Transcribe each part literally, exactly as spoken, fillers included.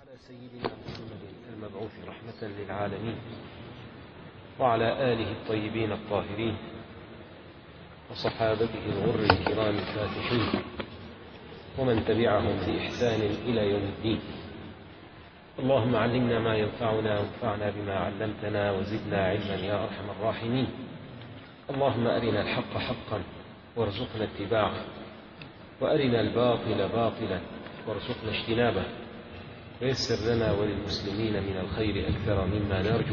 على سيدنا محمد المبعوث رحمة للعالمين وعلى آله الطيبين الطاهرين وصحابته الغر الكرام الفاتحين ومن تبعهم بإحسان إلى يوم الدين. اللهم علمنا ما ينفعنا وانفعنا بما علمتنا وزدنا علما يا أرحم الراحمين. اللهم أرنا الحق حقا وارزقنا اتباعه وأرنا الباطل باطلا وارزقنا اجتنابه ويسر لنا وللمسلمين من الخير أكثر مما نرجو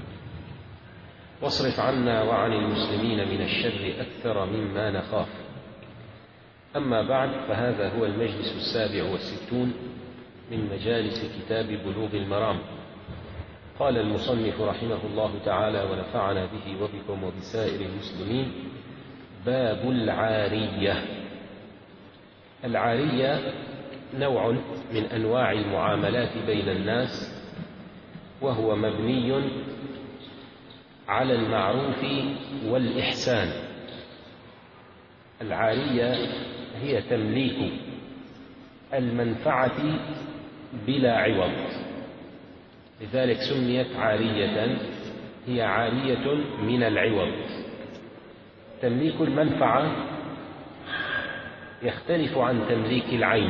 واصرف عنا وعن المسلمين من الشر أكثر مما نخاف. أما بعد، فهذا هو المجلس السابع والستون من مجالس كتاب بلوغ المرام. قال المصنف رحمه الله تعالى ونفعنا به وبكم وبسائر المسلمين: باب العارية. العارية نوع من أنواع المعاملات بين الناس، وهو مبني على المعروف والإحسان. العارية هي تمليك المنفعة بلا عوض، لذلك سميت عارية. هي عارية من العوض. تمليك المنفعة يختلف عن تمليك العين.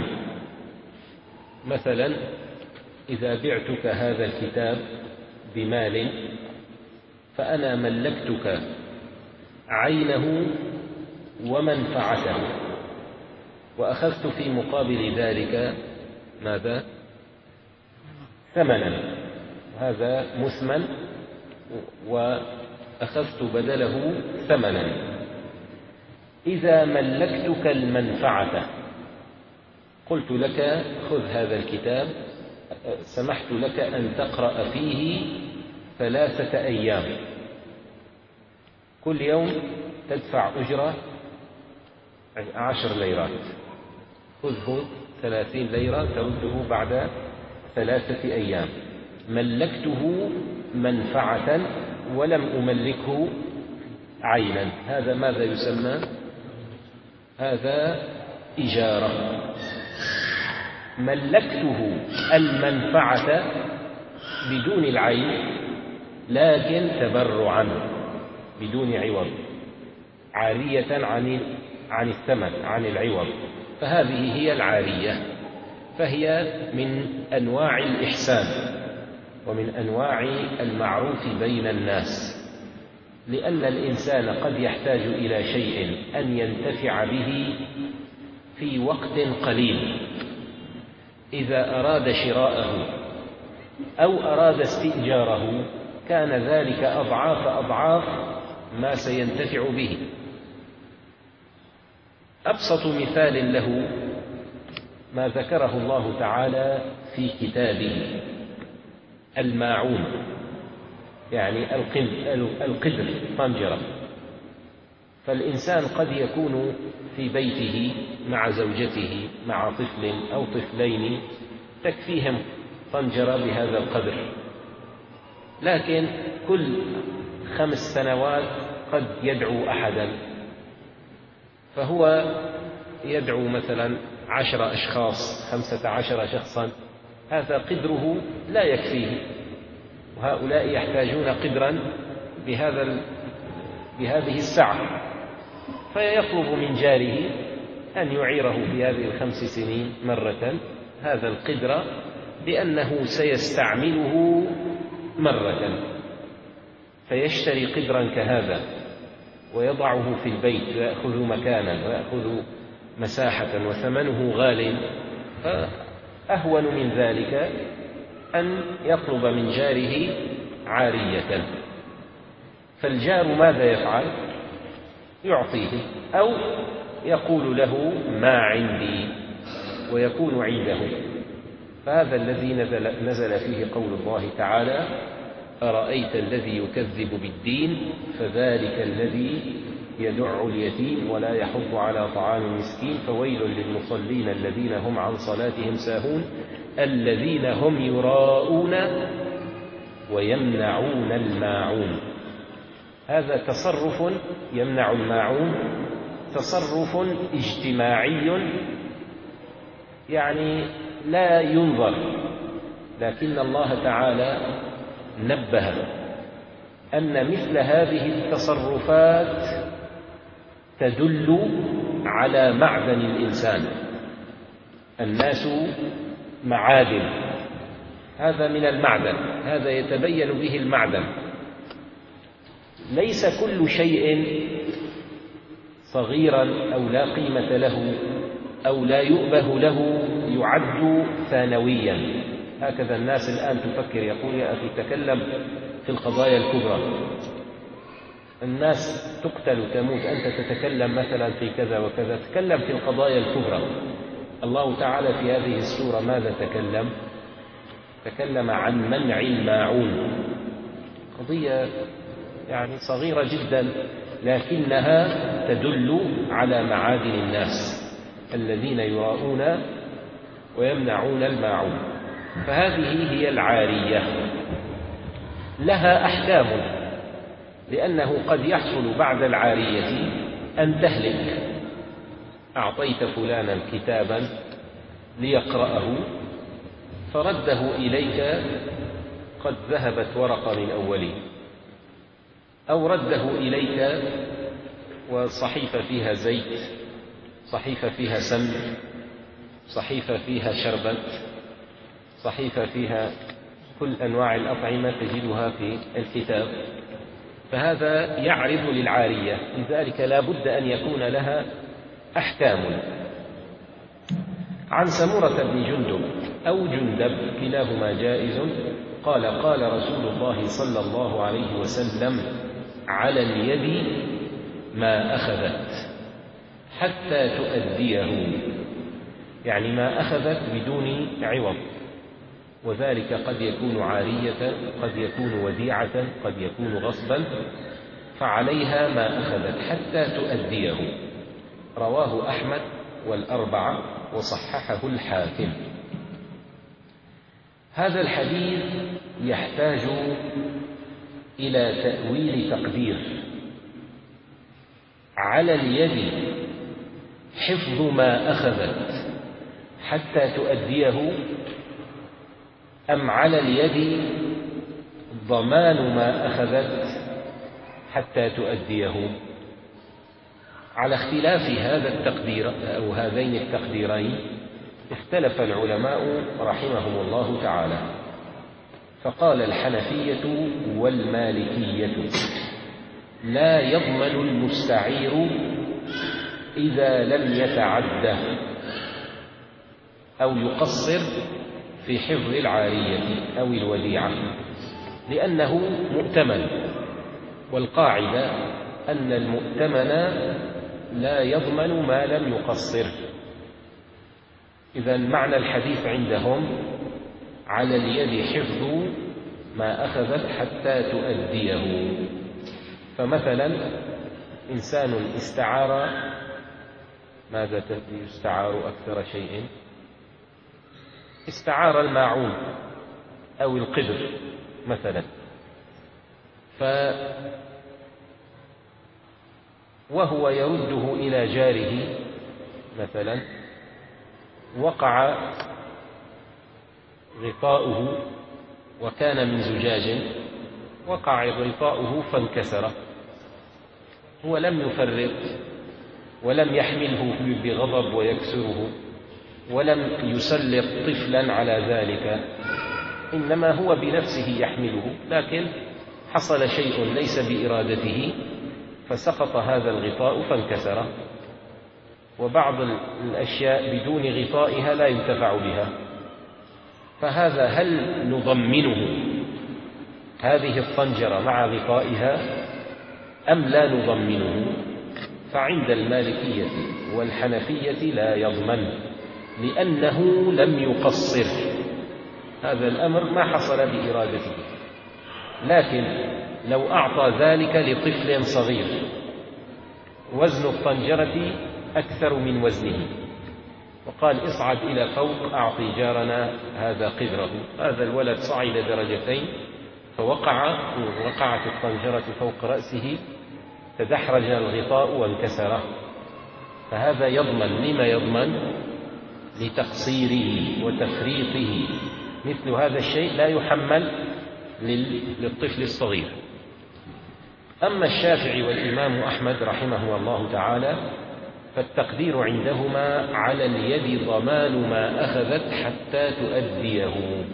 مثلا إذا بعتك هذا الكتاب بمال فأنا ملكتك عينه ومنفعته، وأخذت في مقابل ذلك ماذا؟ ثمنا، هذا مثمن وأخذت بدله ثمنا. إذا ملكتك المنفعة قلت لك خذ هذا الكتاب، سمحت لك أن تقرأ فيه ثلاثة أيام، كل يوم تدفع أجرة عشر ليرات، خذه ثلاثين ليرة ترده بعد ثلاثة أيام. ملكته منفعة ولم أملكه عينا. هذا ماذا يسمى؟ هذا إجارة. ملكته المنفعة بدون العين لكن تبرعا بدون عوض، عارية عن عن الثمن، عن العوض، فهذه هي العارية. فهي من أنواع الإحسان ومن أنواع المعروف بين الناس، لأن الإنسان قد يحتاج إلى شيء أن ينتفع به في وقت قليل. إذا أراد شراءه أو أراد استئجاره كان ذلك أضعاف أضعاف ما سينتفع به. أبسط مثال له ما ذكره الله تعالى في كتابه: الماعون، يعني القدر، طنجرة. فالإنسان قد يكون في بيته مع زوجته مع طفل أو طفلين تكفيهم طنجرة بهذا القدر، لكن كل خمس سنوات قد يدعو أحدا، فهو يدعو مثلا عشر أشخاص، خمسة عشر شخصا، هذا قدره لا يكفيه، وهؤلاء يحتاجون قدرا بهذا بهذه السعة، فيطلب من جاره أن يعيره في هذه الخمس سنين مرة هذا القدر، بأنه سيستعمله مرة، فيشتري قدرا كهذا ويضعه في البيت ويأخذ مكانا ويأخذ مساحة وثمنه غال. فأهون من ذلك أن يطلب من جاره عارية. فالجار ماذا يفعل؟ يعطيه أو يقول له ما عندي ويكون عنده. فهذا الذي نزل, نزل فيه قول الله تعالى: أرأيت الذي يكذب بالدين فذلك الذي يدع اليتيم ولا يحض على طعام المسكين فويل للمصلين الذين هم عن صلاتهم ساهون الذين هم يراءون ويمنعون الماعون. هذا تصرف يمنع الماعون، تصرف اجتماعي، يعني لا ينظر لكن الله تعالى نبه أن مثل هذه التصرفات تدل على معدن الإنسان. الناس معادن، هذا من المعدن، هذا يتبين به المعدن. ليس كل شيء صغيرا أو لا قيمة له أو لا يؤبه له يعد ثانويا. هكذا الناس الآن تفكر، يقول يا أخي تكلم في القضايا الكبرى، الناس تقتل وتموت، أنت تتكلم مثلا في كذا وكذا، تكلم في القضايا الكبرى. الله تعالى في هذه السورة ماذا تكلم؟ تكلم عن منع الماعون، قضية يعني صغيرة جدا لكنها تدل على معادن الناس الذين يراؤون ويمنعون الماعون. فهذه هي العارية، لها أحكام، لأنه قد يحصل بعد العارية أن تهلك. أعطيت فلانا كتابا ليقرأه فرده إليك قد ذهبت ورقة من أوله، أو رده إليك وصحيفة فيها زيت، صحيفة فيها سم، صحيفة فيها شربت، صحيفة فيها كل أنواع الأطعمة تجدها في الكتاب. فهذا يعرض للعارية، لذلك لا بد أن يكون لها أحكام. عن سمرة بن جندب أو جندب كلاهما جائز قال قال رسول الله صلى الله عليه وسلم على اليد ما أخذت حتى تؤديه، يعني ما أخذت بدون عوض، وذلك قد يكون عارية، قد يكون وديعة، قد يكون غصبا، فعليها ما أخذت حتى تؤديه. رواه أحمد والأربعة وصححه الحاكم. هذا الحديث يحتاج إلى تأويل تقدير. على اليد حفظ ما أخذت حتى تؤديه، أم على اليد ضمان ما أخذت حتى تؤديه؟ على اختلاف هذا التقدير أو هذين التقديرين اختلف العلماء رحمهم الله تعالى، فقال الحنفية والمالكية لا يضمن المستعير إذا لم يتعده أو يقصر في حفظ العارية أو الوديعة، لأنه مؤتمن، والقاعدة أن المؤتمن لا يضمن ما لم يقصر. إذا معنى الحديث عندهم على اليد حفظ ما أخذت حتى تؤديه. فمثلا إنسان استعار، ماذا يستعار أكثر شيء؟ استعار الماعون أو القدر مثلا، ف وهو يرده إلى جاره مثلا، وقع غطاؤه وكان من زجاج، وقع غطاؤه فانكسر، هو لم يفرط ولم يحمله بغضب ويكسره، ولم يسلط طفلا على ذلك، إنما هو بنفسه يحمله، لكن حصل شيء ليس بإرادته فسقط هذا الغطاء فانكسر. وبعض الأشياء بدون غطائها لا ينتفع بها، فهذا هل نضمنه هذه الطنجرة مع غطائها أم لا نضمنه؟ فعند المالكية والحنفية لا يضمن، لأنه لم يقصر، هذا الأمر ما حصل بإرادته. لكن لو أعطى ذلك لطفل صغير وزن الطنجرة أكثر من وزنه وقال اصعد إلى فوق أعطي جارنا هذا قدره، هذا الولد صعد درجتين فوقع وقعت الطنجرة فوق رأسه، تدحرج الغطاء وانكسر، فهذا يضمن. لما يضمن؟ لتقصيره وتفريطه مثل هذا الشيء لا يحمل للطفل الصغير. أما الشافعي والإمام أحمد رحمه الله تعالى فالتقدير عندهما على اليد ضمان ما أخذت حتى تؤديه،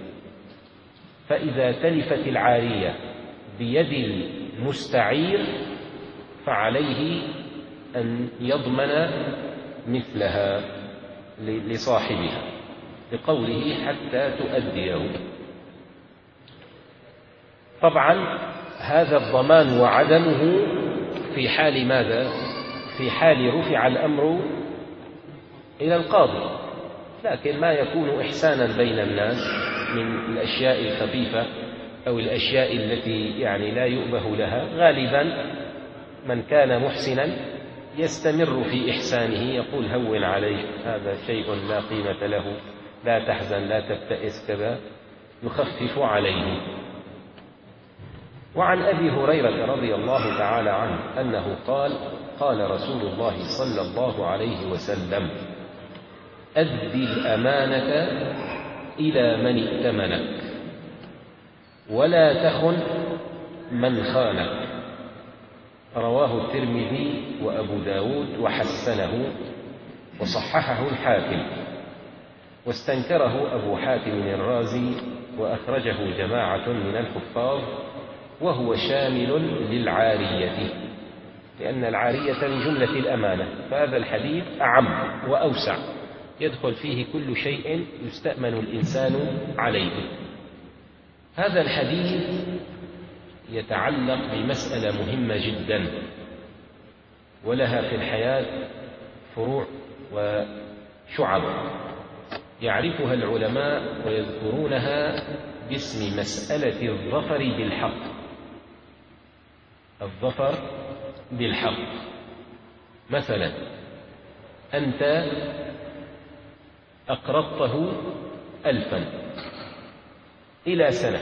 فإذا تلفت العارية بيد المستعير فعليه أن يضمن مثلها لصاحبها لقوله حتى تؤديه. طبعا هذا الضمان وعدمه في حال ماذا؟ في حال رفع الأمر إلى القاضي، لكن ما يكون إحسانا بين الناس من الأشياء الخفيفة أو الأشياء التي يعني لا يؤبه لها، غالبا من كان محسنا يستمر في إحسانه، يقول هون عليك، هذا شيء لا قيمة له، لا تحزن، لا تبتئس، كذا، يخفف عليه. وعن أبي هريرة رضي الله تعالى عنه أنه قال قال رسول الله صلى الله عليه وسلم أد الأمانة إلى من ائتمنك ولا تخن من خانك. رواه الترمذي وأبو داود وحسنه وصححه الحاكم، واستنكره أبو حاتم الرازي وأخرجه جماعة من الحفاظ، وهو شامل للعارية، لأن العارية من جملة الأمانة، فهذا الحديث أعم وأوسع، يدخل فيه كل شيء يستأمن الإنسان عليه. هذا الحديث يتعلق بمسألة مهمة جدا ولها في الحياة فروع وشعب يعرفها العلماء ويذكرونها باسم مسألة الظفر بالحق. الظفر بالحق، مثلا أنت أقرضته ألفا إلى سنة،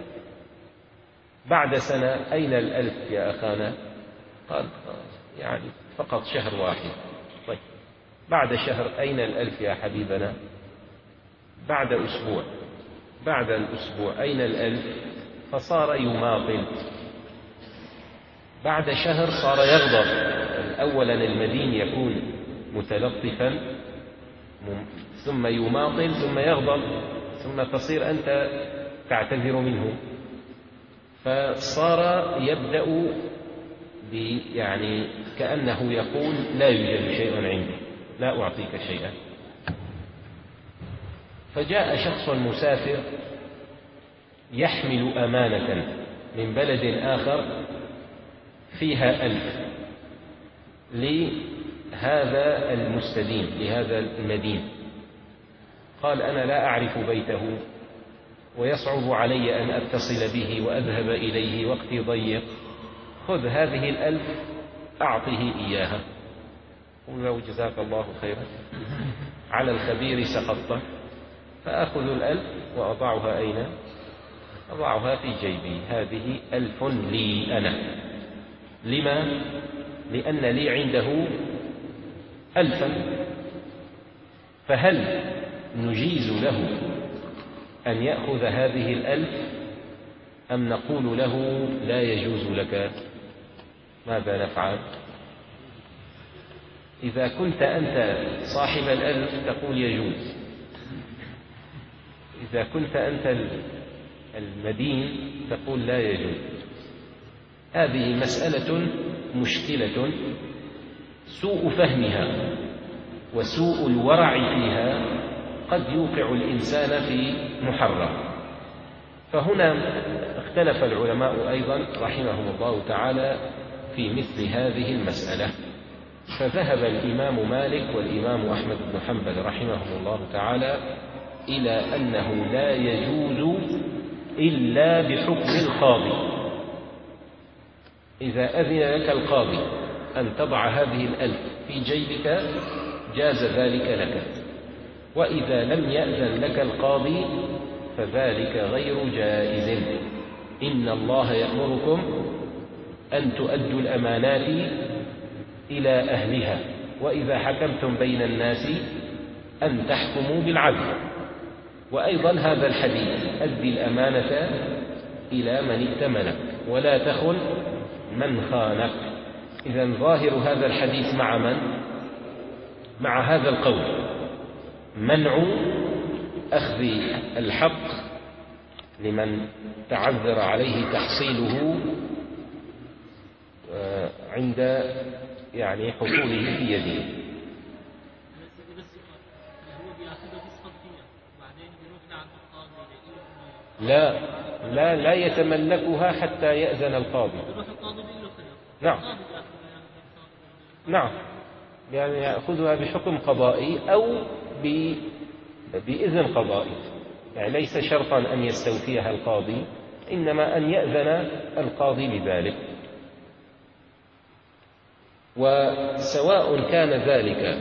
بعد سنة أين الألف يا أخانا؟ قال يعني فقط شهر واحد. طيب بعد شهر أين الألف يا حبيبنا؟ بعد أسبوع. بعد الأسبوع أين الألف؟ فصار يماطل. بعد شهر صار يغضب. أولا المدين يكون متلطفا ثم يماطل ثم يغضب ثم تصير أنت تعتذر منه، فصار يبدأ يعني كأنه يقول لا يوجد شيء عندي، لا أعطيك شيئا. فجاء شخص مسافر يحمل أمانة من بلد آخر فيها ألف لهذا المستدين لهذا المدين، قال أنا لا أعرف بيته ويصعب علي أن أتصل به وأذهب إليه، وقتي ضيق، خذ هذه الألف أعطه إياها. قل له جزاك الله خيرا، على الخبير سقطت، فأخذ الألف وأضعها أين؟ أضعها في جيبي، هذه ألف لي أنا. لما؟ لأن لي عنده ألفا، فهل نجيز له أن يأخذ هذه الألف أم نقول له لا يجوز لك؟ ماذا نفعل؟ إذا كنت أنت صاحب الألف تقول يجوز، إذا كنت أنت المدين تقول لا يجوز. هذه مسألة مشكلة سوء فهمها وسوء الورع فيها قد يوقع الإنسان في محرم. فهنا اختلف العلماء أيضا رحمهم الله تعالى في مثل هذه المسألة، فذهب الإمام مالك والإمام أحمد بن حنبل رحمهم الله تعالى إلى أنه لا يجوز إلا بحكم القاضي. إذا أذن لك القاضي أن تضع هذه الألف في جيبك جاز ذلك لك، وإذا لم يأذن لك القاضي فذلك غير جائز. إن الله يأمركم أن تؤدوا الأمانات إلى أهلها وإذا حكمتم بين الناس أن تحكموا بالعدل. وأيضا هذا الحديث: أدي الأمانة إلى من ائتمنك ولا تخن من خانك. إذن ظاهر هذا الحديث مع من؟ مع هذا القول: منع أخذ الحق لمن تعذر عليه تحصيله عند يعني حصوله في يده. لا لا لا يتملكها حتى يأذن القاضي. نعم نعم يعني يأخذها بحكم قضائي أو بإذن قضائي، يعني ليس شرطا أن يستوفيها القاضي، إنما أن يأذن القاضي بذلك. وسواء كان ذلك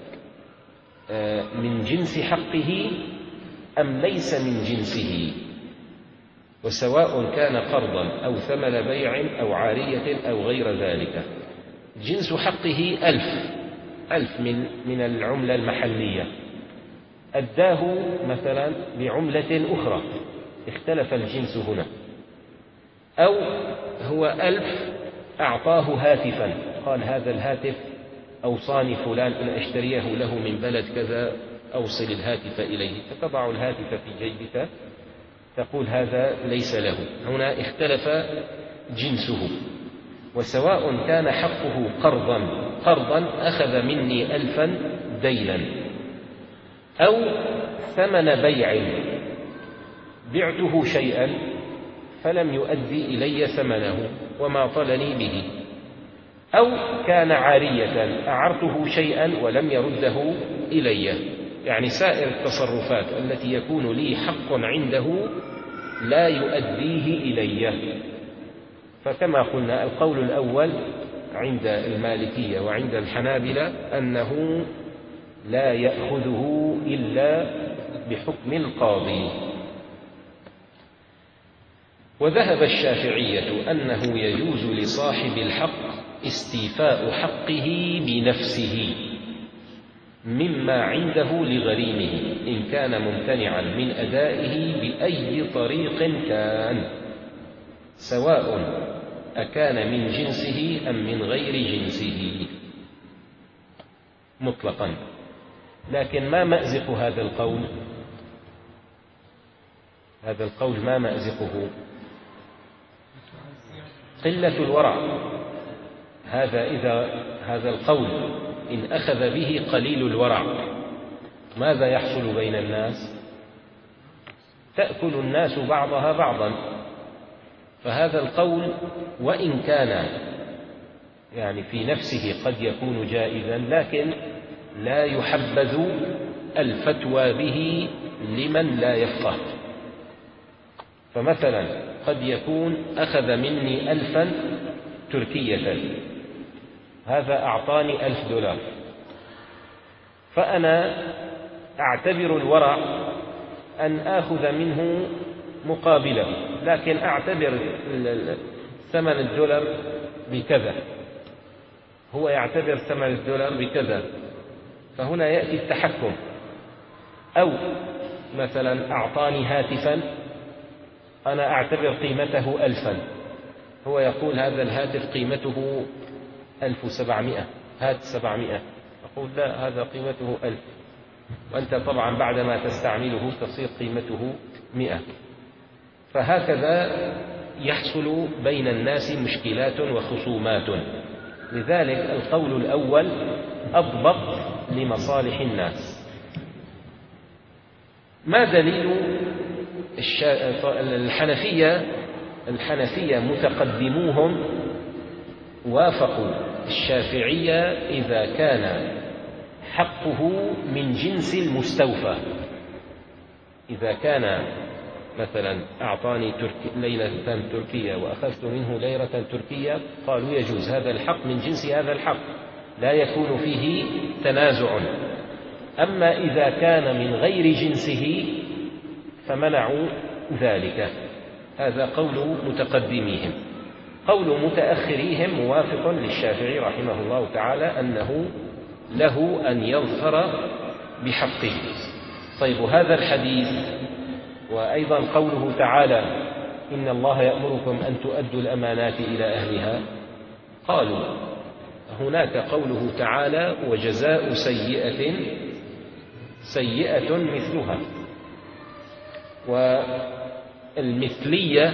من جنس حقه أم ليس من جنسه، وسواء كان قرضا أو ثمن بيع أو عارية أو غير ذلك. جنس حقه ألف ألف من من العملة المحلية، أداه مثلا بعملة أخرى، اختلف الجنس هنا. أو هو ألف أعطاه هاتفا، قال: هذا الهاتف أوصاني فلان إن أشتريه له من بلد كذا أوصل الهاتف إليه، فتضع الهاتف في جيبك تقول هذا ليس له. هنا اختلف جنسه. وسواء كان حقه قرضا قرضا أخذ مني ألفا دينا، أو ثمن بيع بعته شيئا فلم يؤدي إلي ثمنه وما طلني به، أو كان عارية أعرته شيئا ولم يرده إلي، يعني سائر التصرفات التي يكون لي حق عنده لا يؤديه إلي. فكما قلنا القول الأول عند المالكية وعند الحنابلة أنه لا يأخذه إلا بحكم القاضي. وذهب الشافعية أنه يجوز لصاحب الحق استيفاء حقه بنفسه مما عنده لغريمه إن كان ممتنعا من أدائه بأي طريق كان، سواء أكان من جنسه أم من غير جنسه مطلقا. لكن ما مأزق هذا القول؟ هذا القول ما مأزقه؟ قلة الورع. هذا إذا هذا القول إن أخذ به قليل الورع ماذا يحصل بين الناس؟ تأكل الناس بعضها بعضا. فهذا القول وإن كان يعني في نفسه قد يكون جائزا، لكن لا يحبذ الفتوى به لمن لا يفقه. فمثلا قد يكون أخذ مني ألفا تركية، هذا أعطاني ألف دولار، فأنا أعتبر الورع أن آخذ منه مقابله، لكن أعتبر ثمن الدولار بكذا، هو يعتبر ثمن الدولار بكذا، فهنا يأتي التحكم. أو مثلا أعطاني هاتفا أنا أعتبر قيمته ألفا، هو يقول هذا الهاتف قيمته ألف وسبعمائة، هات سبعمائة، أقول لا هذا قيمته ألف، وأنت طبعا بعدما تستعمله تصير قيمته مئة. فهكذا يحصل بين الناس مشكلات وخصومات. لذلك القول الأول أضبط لمصالح الناس. ما دليل الحنفية؟ الحنفية متقدموهم وافقوا الشافعية إذا كان حقه من جنس المستوفى. إذا كان مثلا أعطاني تركي ليلة تركية وأخذت منه ليرة تركية، قالوا يجوز، هذا الحق من جنس هذا الحق لا يكون فيه تنازع. أما إذا كان من غير جنسه فمنعوا ذلك. هذا قول متقدميهم. قول متأخريهم موافق للشافعي رحمه الله تعالى أنه له أن يظفر بحقه. طيب هذا الحديث وأيضا قوله تعالى إن الله يأمركم أن تؤدوا الأمانات إلى أهلها. قالوا هناك قوله تعالى وجزاء سيئة سيئة مثلها، والمثلية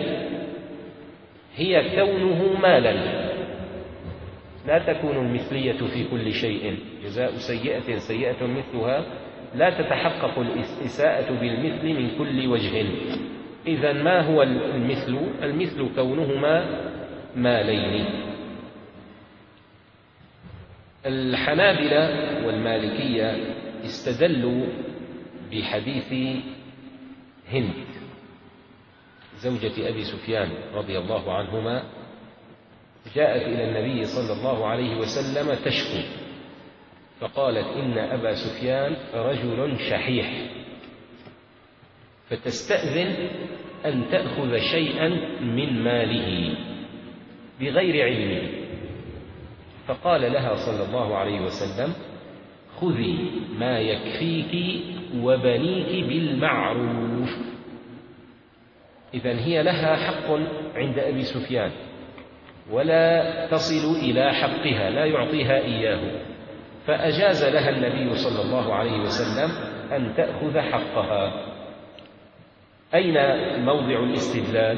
هي كونه مالا، لا تكون المثلية في كل شيء. جزاء سيئة سيئة مثلها لا تتحقق الإساءة بالمثل من كل وجه. إذن ما هو المثل؟ المثل كونهما مالين. الحنابلة والمالكية استدلوا بحديث هند زوجة أبي سفيان رضي الله عنهما، جاءت إلى النبي صلى الله عليه وسلم تشكو، فقالت إن أبا سفيان رجل شحيح، فتستأذن أن تأخذ شيئا من ماله بغير علمه، فقال لها صلى الله عليه وسلم خذي ما يكفيك وبنيك بالمعروف. إذن هي لها حق عند أبي سفيان ولا تصل إلى حقها، لا يعطيها إياه، فأجاز لها النبي صلى الله عليه وسلم أن تأخذ حقها. أين موضع الاستدلال؟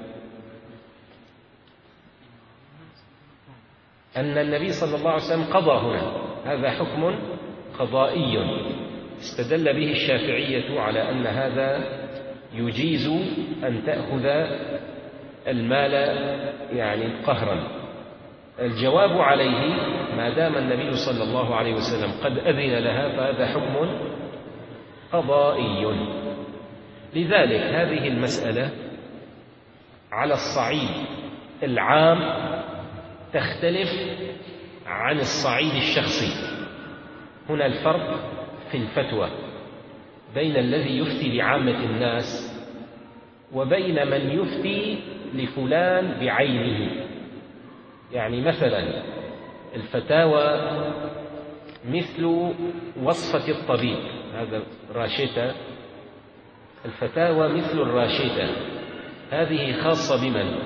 أن النبي صلى الله عليه وسلم قضى هنا، هذا حكم قضائي استدل به الشافعية على أن هذا يجيز أن تأخذ المال يعني قهرا. الجواب عليه ما دام النبي صلى الله عليه وسلم قد أذن لها فهذا حكم قضائي. لذلك هذه المسألة على الصعيد العام تختلف عن الصعيد الشخصي. هنا الفرق في الفتوى بين الذي يفتي لعامة الناس وبين من يفتي لفلان بعينه. يعني مثلا الفتاوى مثل وصفة الطبيب، هذا راشدة، الفتاوى مثل الراشدة، هذه خاصة بمن؟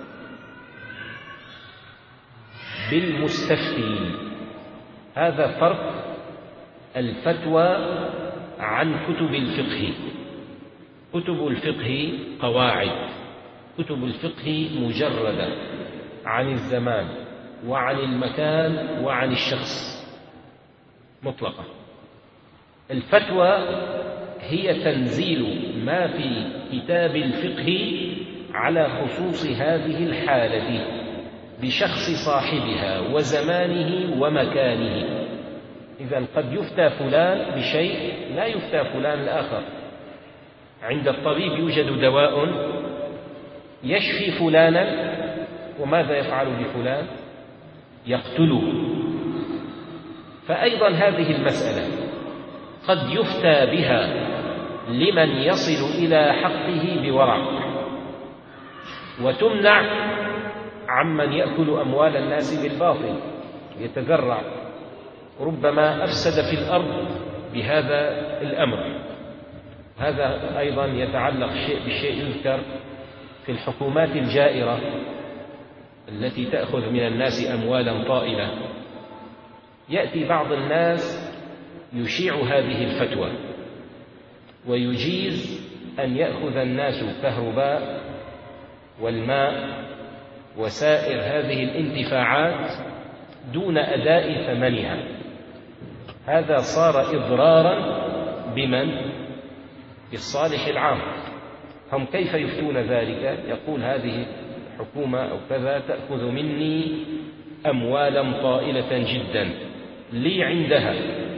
بالمستفتي. هذا فرق الفتوى عن كتب الفقه. كتب الفقه قواعد، كتب الفقه مجردة عن الزمان وعن المكان وعن الشخص مطلقة. الفتوى هي تنزيل ما في كتاب الفقه على خصوص هذه الحالة بشخص صاحبها وزمانه ومكانه. إذن قد يفتى فلان بشيء لا يفتى فلان الآخر. عند الطبيب يوجد دواء يشفي فلانا، وماذا يفعل بفلان؟ يقتله. فأيضا هذه المسألة قد يفتى بها لمن يصل إلى حقه بورع، وتمنع عمن يأكل أموال الناس بالباطل يتذرع، ربما أفسد في الأرض بهذا الأمر. هذا أيضا يتعلق شيء بشيء يذكر في الحكومات الجائرة التي تأخذ من الناس أموالا طائلة. يأتي بعض الناس يشيع هذه الفتوى ويجيز أن يأخذ الناس كهرباء والماء وسائر هذه الانتفاعات دون أداء ثمنها. هذا صار إضرارا بمن؟ بالصالح العام. هم كيف يفتون ذلك؟ يقول هذه الحكومة أو كذا تأخذ مني أموالا طائلة جدا لي عندها،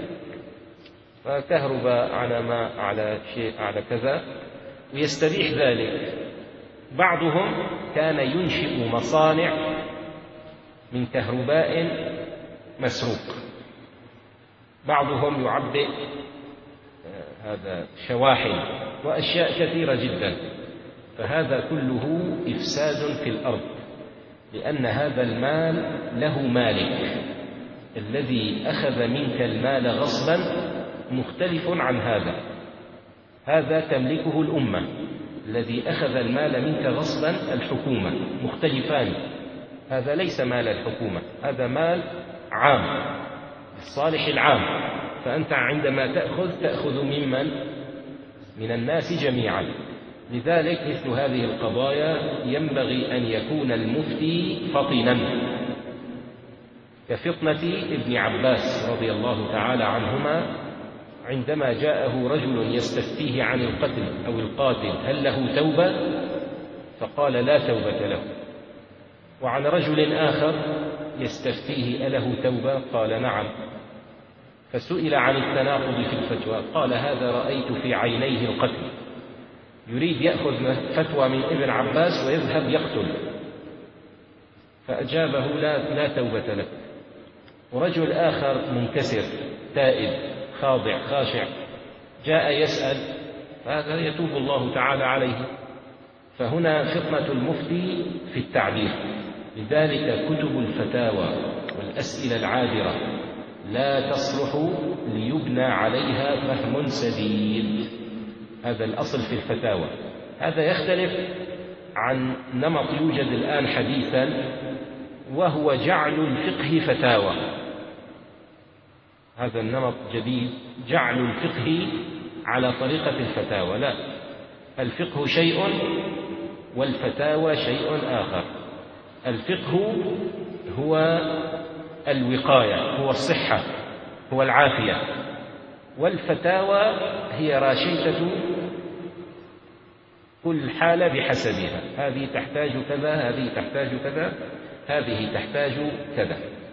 فكهرباء على ما على شيء على كذا، ويستبيح ذلك. بعضهم كان ينشئ مصانع من كهرباء مسروق، بعضهم يعبئ هذا شواحن وأشياء كثيرة جدا. فهذا كله إفساد في الأرض، لأن هذا المال له مالك. الذي أخذ منك المال غصبا مختلف عن هذا. هذا تملكه الأمة. الذي أخذ المال منك غصبا الحكومة، مختلفان. هذا ليس مال الحكومة، هذا مال عام للصالح العام، فأنت عندما تأخذ تأخذ ممن؟ من الناس جميعا. لذلك مثل هذه القضايا ينبغي أن يكون المفتي فطنا، كفطنة ابن عباس رضي الله تعالى عنهما عندما جاءه رجل يستفتيه عن القتل أو القاتل هل له توبة؟ فقال لا توبة له. وعن رجل آخر يستفتيه أله توبة؟ قال نعم. فسئل عن التناقض في الفتوى قال هذا رأيت في عينيه القتل، يريد يأخذ فتوى من ابن عباس ويذهب يقتل، فأجابه لا, لا توبة له. ورجل آخر منكسر تائب خاضع خاشع جاء يسأل، هذا يتوب الله تعالى عليه. فهنا فطنة المفتي في التعبير. لذلك كتب الفتاوى والأسئلة العابرة لا تصلح ليبنى عليها فهم سديد، هذا الأصل في الفتاوى. هذا يختلف عن نمط يوجد الآن حديثا، وهو جعل الفقه فتاوى. هذا النمط جديد، جعل الفقه على طريقة الفتاوى. لا، الفقه شيء والفتاوى شيء آخر. الفقه هو الوقاية، هو الصحة، هو العافية، والفتاوى هي راشدة كل حالة بحسبها، هذه تحتاج كذا، هذه تحتاج كذا، هذه تحتاج كذا.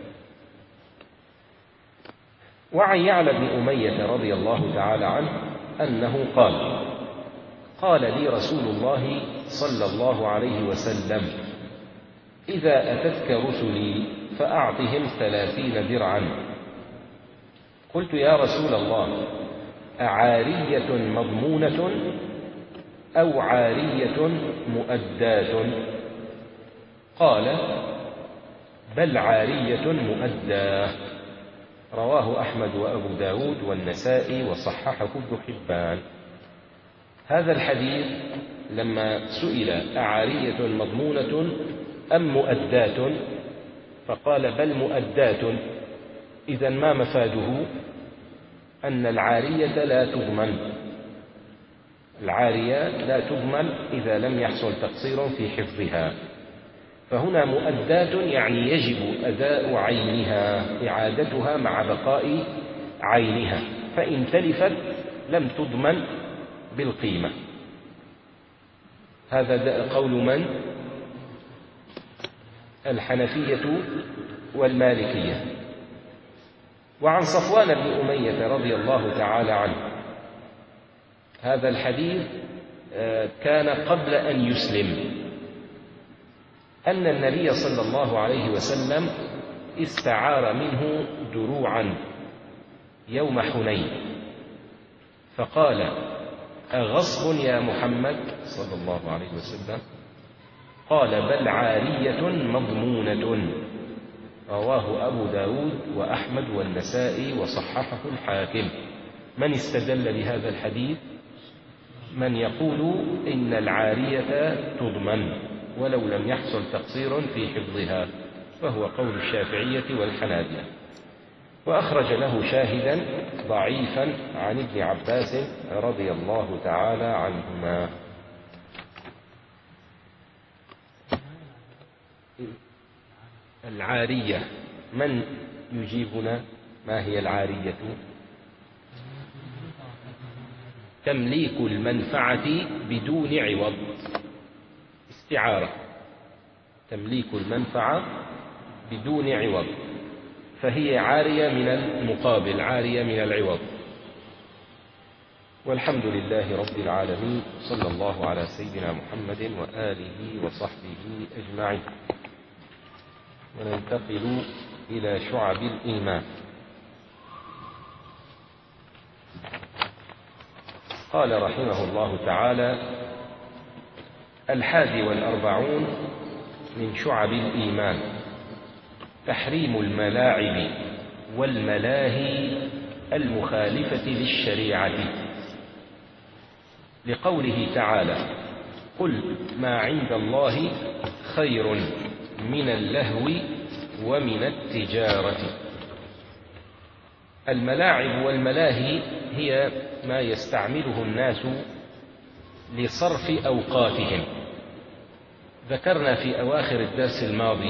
وعن يعلى بن أمية رضي الله تعالى عنه أنه قال قال لي رسول الله صلى الله عليه وسلم إذا أتتك رسلي فأعطهم ثلاثين درعا. قلت يا رسول الله أعارية مضمونة أو عارية مؤداة؟ قال بل عارية مؤداة. رواه أحمد وأبو داود والنسائي وصححه ابن حبان. هذا الحديث لما سئل أعارية مضمونة أم مؤداة فقال بل مؤداة، إذن ما مفاده؟ أن العارية لا تضمن، العارية لا تضمن إذا لم يحصل تقصير في حفظها. فهنا مؤداة يعني يجب أداء عينها، إعادتها مع بقاء عينها، فإن تلفت لم تضمن بالقيمة. هذا قول من؟ الحنفية والمالكية. وعن صفوان بن أمية رضي الله تعالى عنه، هذا الحديث كان قبل أن يسلم، أن النبي صلى الله عليه وسلم استعار منه دروعا يوم حنين، فقال أغصب يا محمد صلى الله عليه وسلم؟ قال بل عارية مضمونة. رواه أبو داود وأحمد والنسائي وصححه الحاكم. من استدل بهذا الحديث؟ من يقول إن العارية تضمن ولو لم يحصل تقصير في حفظها، فهو قول الشافعية والحنابلة. وأخرج له شاهدا ضعيفا عن ابن عباس رضي الله تعالى عنهما. العارية، من يجيبنا؟ ما هي العارية؟ تمليك المنفعة بدون عوض، استعارة، تمليك المنفعة بدون عوض، فهي عارية من المقابل، عارية من العوض. والحمد لله رب العالمين، صلى الله على سيدنا محمد وآله وصحبه أجمعين. وننتقل إلى شعب الإيمان. قال رحمه الله تعالى: الحادي والأربعون من شعب الإيمان تحريم الملاعب والملاهي المخالفة للشريعة. لقوله تعالى: قل ما عند الله خير من اللهو ومن التجارة. الملاعب والملاهي هي ما يستعمله الناس لصرف أوقاتهم. ذكرنا في أواخر الدرس الماضي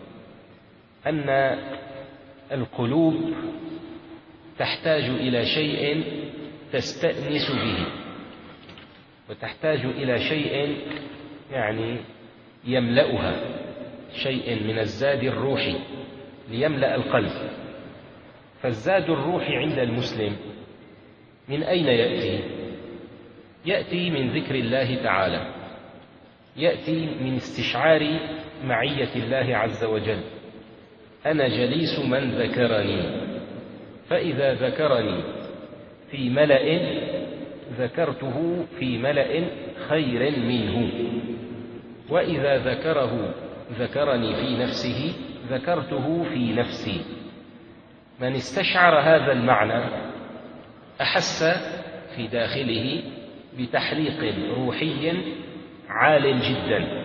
أن القلوب تحتاج إلى شيء تستأنس به، وتحتاج إلى شيء يعني يملأها، شيء من الزاد الروحي ليملأ القلب. فالزاد الروحي عند المسلم من أين يأتي؟ يأتي من ذكر الله تعالى، يأتي من استشعار معية الله عز وجل. أنا جليس من ذكرني، فإذا ذكرني في ملأ ذكرته في ملأ خير منه، وإذا ذكره ذكرني في نفسه ذكرته في نفسي. من استشعر هذا المعنى أحس في داخله بتحليق روحي عال جدا،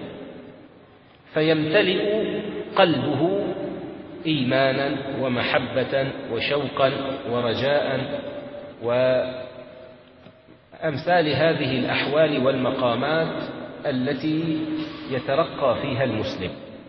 فيمتلئ قلبه إيمانا ومحبة وشوقا ورجاء وأمثال هذه الأحوال والمقامات التي يترقى فيها المسلم.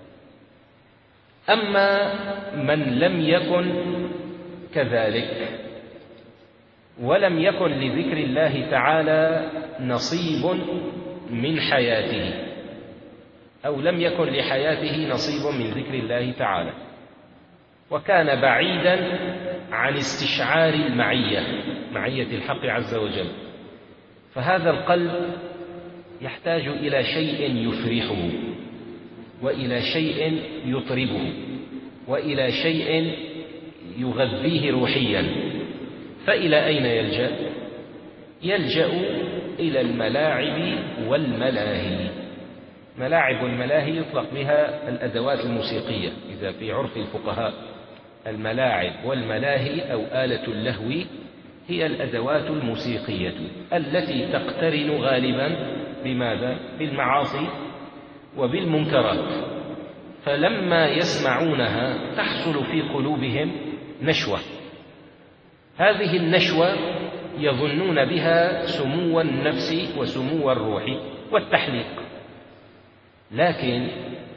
أما من لم يكن كذلك ولم يكن لذكر الله تعالى نصيب من حياته، أو لم يكن لحياته نصيب من ذكر الله تعالى، وكان بعيدا عن استشعار المعية، معية الحق عز وجل، فهذا القلب يحتاج إلى شيء يفرحه، وإلى شيء يطربه، وإلى شيء يغذيه روحيا. فإلى أين يلجأ؟ يلجأ إلى الملاعب والملاهي. ملاعب والملاهي يطلق بها الأدوات الموسيقية إذا في عرف الفقهاء. الملاعب والملاهي أو آلة اللهو هي الأدوات الموسيقية التي تقترن غالبا بماذا؟ بالمعاصي وبالمنكرات. فلما يسمعونها تحصل في قلوبهم نشوة، هذه النشوة يظنون بها سمو النفس وسمو الروح والتحليق. لكن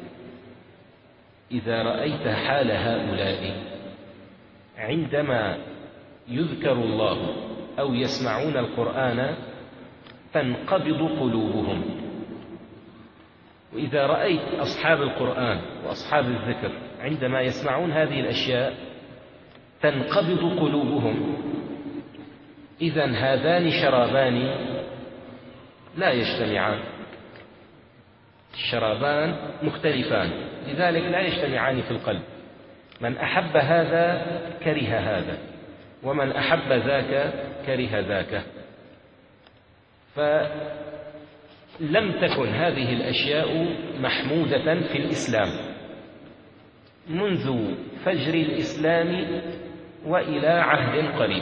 إذا رأيت حال هؤلاء عندما يذكر الله أو يسمعون القرآن تنقبض قلوبهم، وإذا رأيت أصحاب القرآن وأصحاب الذكر عندما يسمعون هذه الأشياء تنقبض قلوبهم، إذن هذان شرابان لا يجتمعان، الشرابان مختلفان، لذلك لا يجتمعان في القلب. من أحب هذا كره هذا، ومن أحب ذاك كره ذاك. فلم تكن هذه الأشياء محمودة في الإسلام منذ فجر الإسلام وإلى عهد قريب.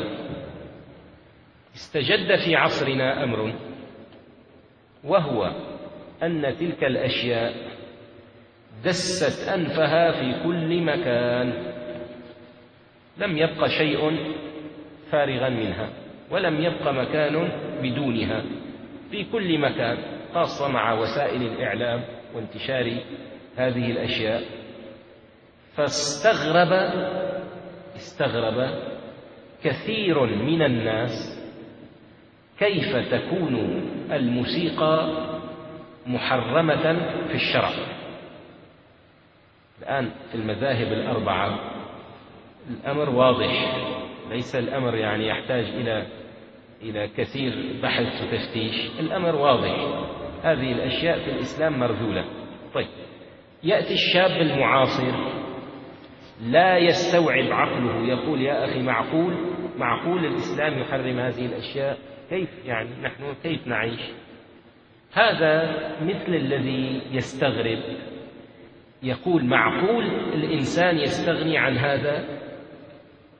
استجد في عصرنا أمر، وهو أن تلك الأشياء دست أنفها في كل مكان، لم يبق شيء فارغا منها، ولم يبق مكان بدونها، في كل مكان، خاصة مع وسائل الإعلام وانتشار هذه الأشياء. فاستغرب استغرب كثير من الناس كيف تكون الموسيقى محرمة في الشرع. الآن في المذاهب الأربعة الأمر واضح، ليس الأمر يعني يحتاج إلى إلى كثير بحث وتفتيش، الأمر واضح، هذه الأشياء في الإسلام مرذولة. طيب، يأتي الشاب المعاصر لا يستوعب عقله، يقول يا أخي معقول معقول الإسلام يحرم هذه الأشياء؟ كيف يعني نحن كيف نعيش؟ هذا مثل الذي يستغرب يقول معقول الإنسان يستغني عن هذا؟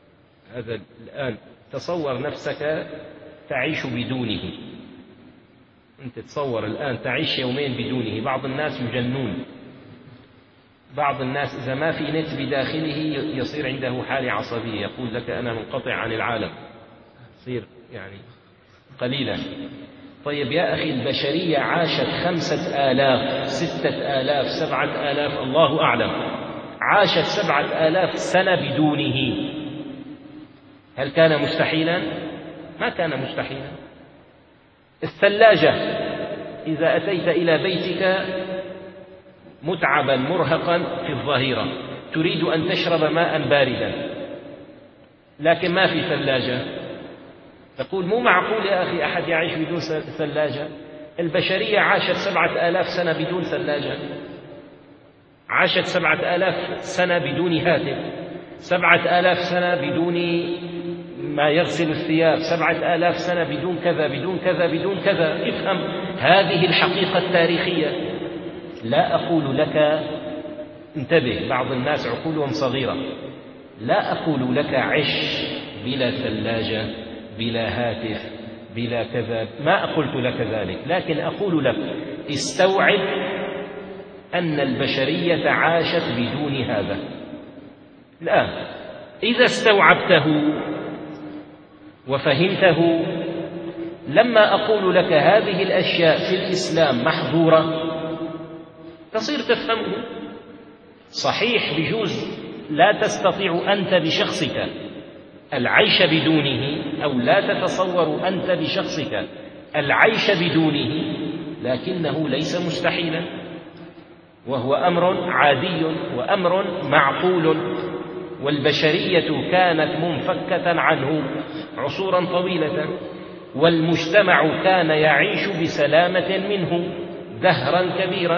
هذا الآن تصور نفسك تعيش بدونه، أنت تصور الآن تعيش يومين بدونه، بعض الناس يجنون، بعض الناس إذا ما في نت بداخله يصير عنده حالة عصبية، يقول لك أنا منقطع عن العالم، يصير يعني قليلا. طيب يا أخي، البشرية عاشت خمسة آلاف ستة آلاف سبعة آلاف الله أعلم، عاشت سبعة آلاف سنة بدونه، هل كان مستحيلا؟ ما كان مستحيلا. الثلاجة إذا أتيت إلى بيتك متعبا مرهقا في الظهيرة تريد أن تشرب ماء باردا لكن ما في ثلاجة، تقول مو معقول يا أخي أحد يعيش بدون ثلاجة. البشرية عاشت سبعة آلاف سنة بدون ثلاجة، عاشت سبعة آلاف سنة بدون هاتف، سبعة آلاف سنة بدون ما يغسل الثياب، سبعة آلاف سنة بدون كذا بدون كذا بدون كذا. افهم هذه الحقيقة التاريخية. لا أقول لك، انتبه، بعض الناس عقولهم صغيرة، لا أقول لك عش بلا ثلاجة بلا هاتف بلا كذا، ما قلت لك ذلك، لكن أقول لك استوعب أن البشرية عاشت بدون هذا. الآن إذا استوعبته وفهمته، لما أقول لك هذه الأشياء في الإسلام محظورة تصير تفهمه. صحيح بجوز لا تستطيع أنت بشخصك العيش بدونه، أو لا تتصور أنت بشخصك العيش بدونه، لكنه ليس مستحيلا، وهو أمر عادي وأمر معقول، والبشرية كانت منفكة عنه عصورا طويلة، والمجتمع كان يعيش بسلامة منه دهرا كبيرا.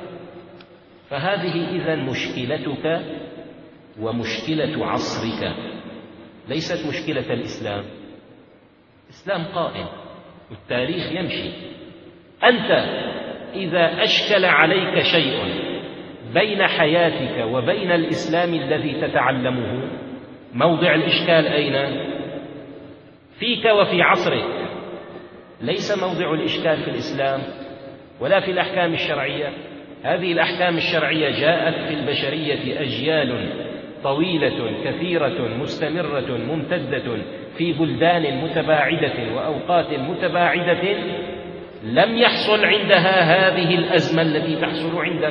فهذه إذن مشكلتك ومشكلة عصرك، ليست مشكلة الإسلام. الإسلام قائم والتاريخ يمشي. أنت إذا أشكل عليك شيء بين حياتك وبين الإسلام الذي تتعلمه، موضع الإشكال أين؟ فيك وفي عصرك. ليس موضع الإشكال في الإسلام ولا في الأحكام الشرعية. هذه الأحكام الشرعية جاءت في البشرية أجيال طويلة كثيرة مستمرة ممتدة في بلدان متباعدة وأوقات متباعدة، لم يحصل عندها هذه الأزمة التي تحصل عندك.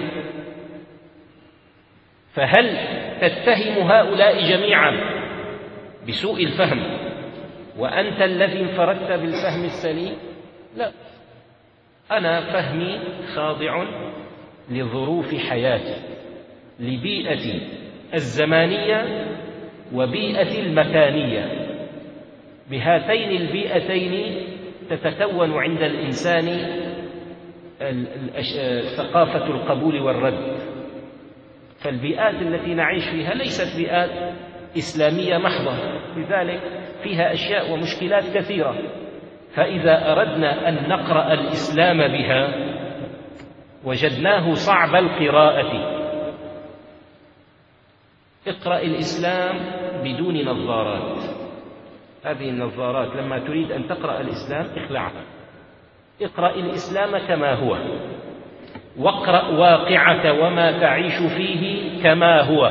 فهل تتهم هؤلاء جميعا بسوء الفهم وأنت الذي انفردت بالفهم السليم؟ لا، أنا فهمي خاضع لظروف حياتي، لبيئتي الزمانية وبيئتي المكانية. بهاتين البيئتين تتكون عند الإنسان ثقافة القبول والرد. فالبيئات التي نعيش فيها ليست بيئات إسلامية محضة، لذلك فيها أشياء ومشكلات كثيرة. فإذا أردنا أن نقرأ الإسلام بها وجدناه صعب القراءة. اقرأ الإسلام بدون نظارات. هذه النظارات لما تريد أن تقرأ الإسلام اخلعها. اقرأ الإسلام كما هو، واقرأ واقعك وما تعيش فيه كما هو.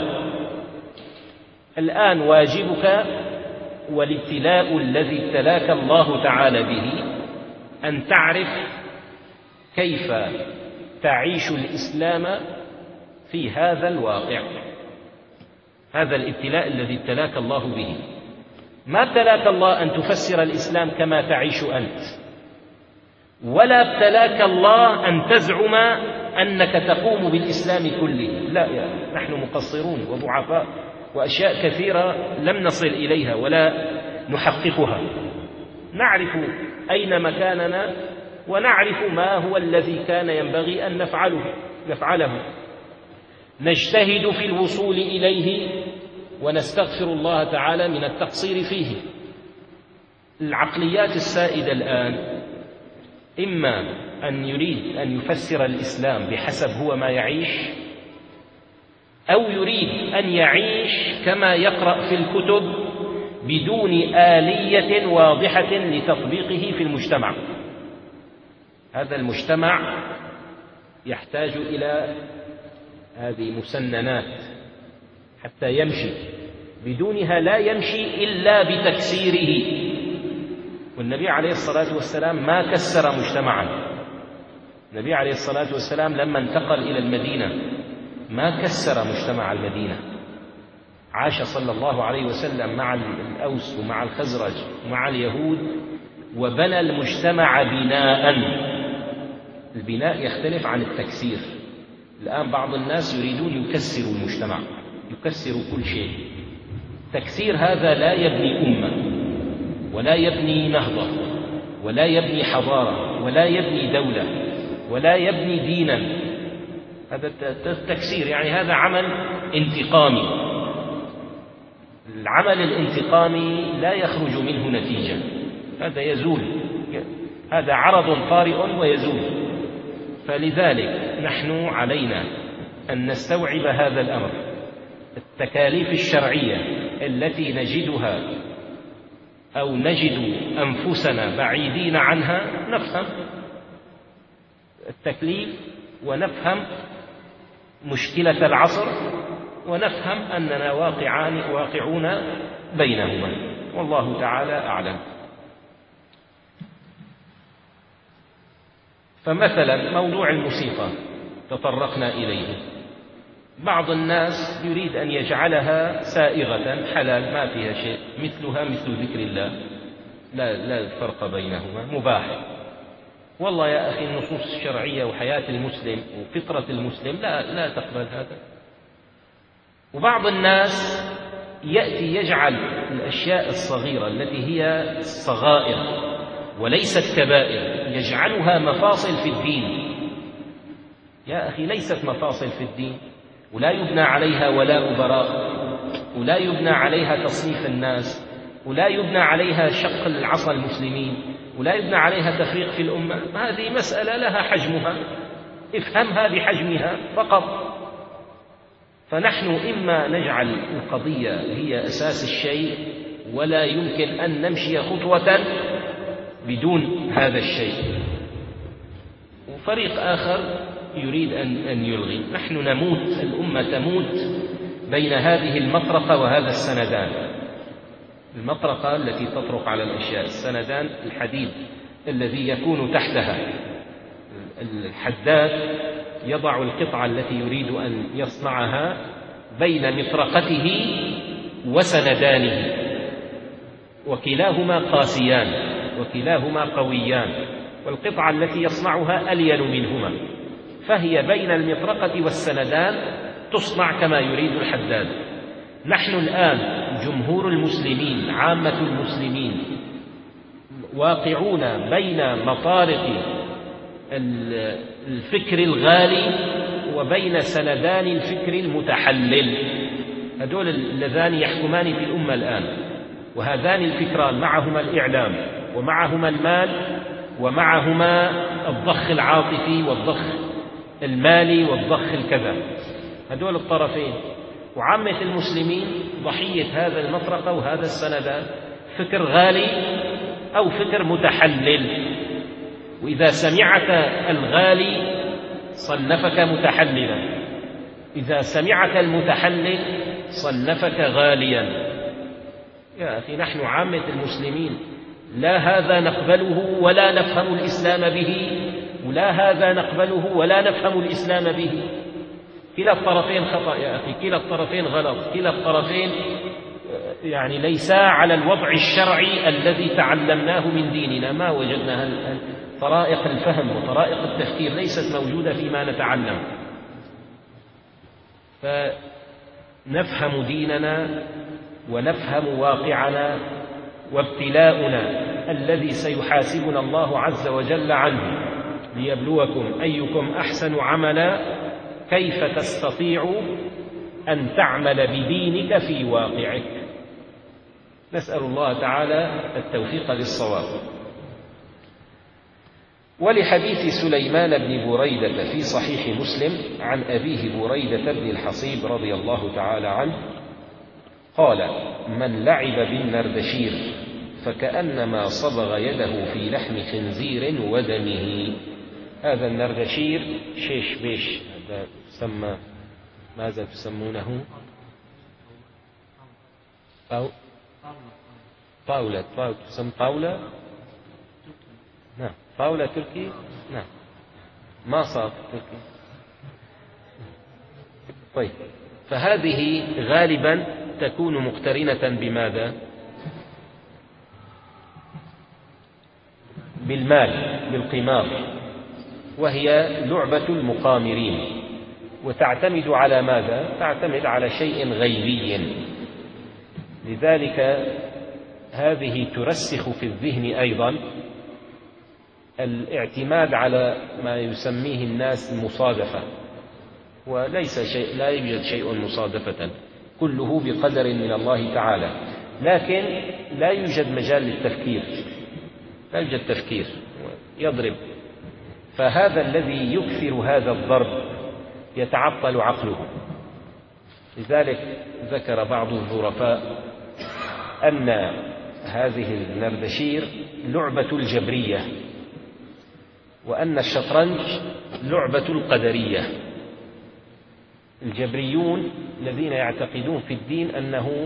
الآن واجبك والابتلاء الذي ابتلاك الله تعالى به أن تعرف كيف تعيش الإسلام في هذا الواقع. هذا الابتلاء الذي ابتلاك الله به. ما ابتلاك الله أن تفسر الإسلام كما تعيش أنت، ولا ابتلاك الله أن تزعم أنك تقوم بالإسلام كله. لا، يا نحن مقصرون وضعفاء، وأشياء كثيرة لم نصل إليها ولا نحققها. نعرف أين مكاننا ونعرف ما هو الذي كان ينبغي أن نفعله نفعله نجتهد في الوصول إليه ونستغفر الله تعالى من التقصير فيه. العقليات السائدة الآن إما أن يريد أن يفسر الإسلام بحسب هو ما يعيش، أو يريد أن يعيش كما يقرأ في الكتب بدون آلية واضحة لتطبيقه في المجتمع. هذا المجتمع يحتاج إلى هذه مسننات حتى يمشي، بدونها لا يمشي إلا بتكسيره. والنبي عليه الصلاة والسلام ما كسر مجتمعا. النبي عليه الصلاة والسلام لما انتقل إلى المدينة ما كسر مجتمع المدينة، عاش صلى الله عليه وسلم مع الأوس ومع الخزرج ومع اليهود وبنى المجتمع بناء. البناء يختلف عن التكسير. الآن بعض الناس يريدون يكسروا المجتمع، يكسروا كل شيء. تكسير هذا لا يبني أمة ولا يبني نهضة ولا يبني حضارة ولا يبني دولة ولا يبني دينا. هذا التكسير يعني هذا عمل انتقامي. العمل الانتقامي لا يخرج منه نتيجة، هذا يزول، هذا عرض طارئ ويزول. فلذلك نحن علينا أن نستوعب هذا الأمر. التكاليف الشرعية التي نجدها أو نجد أنفسنا بعيدين عنها نفهم التكليف ونفهم مشكلة العصر ونفهم أننا واقعان واقعون بينهما، والله تعالى أعلم. فمثلا موضوع الموسيقى تطرقنا إليه. بعض الناس يريد أن يجعلها سائغة حلال ما فيها شيء، مثلها مثل ذكر الله، لا, لا فرق بينهما، مباح. والله يا أخي النصوص الشرعية وحياة المسلم وفطرة المسلم لا, لا تقبل هذا. وبعض الناس يأتي يجعل الأشياء الصغيرة التي هي صغائر وليست كبائر يجعلها مفاصل في الدين. يا أخي ليست مفاصل في الدين، ولا يبنى عليها ولاء براء، ولا يبنى عليها تصنيف الناس، ولا يبنى عليها شق العصا المسلمين، ولا يبنى عليها تفريق في الأمة. هذه مسألة لها حجمها، افهمها بحجمها فقط. فنحن إما نجعل القضية هي أساس الشيء ولا يمكن أن نمشي خطوة بدون هذا الشيء، وفريق آخر يريد أن, أن يلغي. نحن نموت، الأمة تموت بين هذه المطرقة وهذا السندان. المطرقة التي تطرق على الأشياء، السندان الحديد الذي يكون تحتها. الحداد يضع القطعة التي يريد أن يصنعها بين مطرقته وسندانه، وكلاهما قاسيان وكلاهما قويان، والقطعة التي يصنعها ألين منهما، فهي بين المطرقة والسندان تصنع كما يريد الحداد. نحن الآن جمهور المسلمين، عامة المسلمين، واقعون بين مطارق الفكر الغالي وبين سندان الفكر المتحلل. هذول اللذان يحكمان في الأمة الآن، وهذان الفكران معهما الإعلام ومعهما المال ومعهما الضخ العاطفي والضخ المالي والضخ الكذا، هذول الطرفين. وعامة المسلمين ضحية هذا المطرقة وهذا السندان، فكر غالي أو فكر متحلل. وإذا سمعت الغالي صنفك متحللا، إذا سمعت المتحلل صنفك غاليا. يا أخي نحن عامة المسلمين لا هذا نقبله ولا نفهم الإسلام به، ولا هذا نقبله ولا نفهم الإسلام به. كلا الطرفين خطأ يا أخي، كلا الطرفين غلط، كلا الطرفين يعني ليسا على الوضع الشرعي الذي تعلمناه من ديننا. ما وجدنا طرائق الفهم وطرائق التفكير ليست موجودة فيما نتعلم. فنفهم ديننا ونفهم واقعنا وابتلاؤنا الذي سيحاسبنا الله عز وجل عنه، ليبلوكم أيكم أحسن عملا كيف تستطيع أن تعمل بدينك في واقعك. نسأل الله تعالى التوفيق للصواب. ولحديث سليمان بن بريدة في صحيح مسلم عن أبيه بريدة بن الحصيب رضي الله تعالى عنه قال: من لعب بالنردشير فكأنما صبغ يده في لحم خنزير ودمه. هذا النردشير شيش بيش، هذا يسمى، ماذا تسمونه؟ طاو... طاولة طاولة تسمى طاولة؟ نعم طاولة تركي؟ نعم ما صار تركي. طيب، فهذه غالبا تكون مقترنة بماذا؟ بالمال، بالقمار، وهي لعبة المقامرين، وتعتمد على ماذا؟ تعتمد على شيء غيبي. لذلك هذه ترسخ في الذهن أيضا الاعتماد على ما يسميه الناس المصادفة، وليس شيء، لا يوجد شيء مصادفة، كله بقدر من الله تعالى، لكن لا يوجد مجال للتفكير، لا يوجد تفكير، يضرب. فهذا الذي يكثر هذا الضرب يتعطل عقله. لذلك ذكر بعض الظرفاء أن هذه النردشير لعبة الجبرية، وأن الشطرنج لعبة القدرية. الجبريون الذين يعتقدون في الدين أنه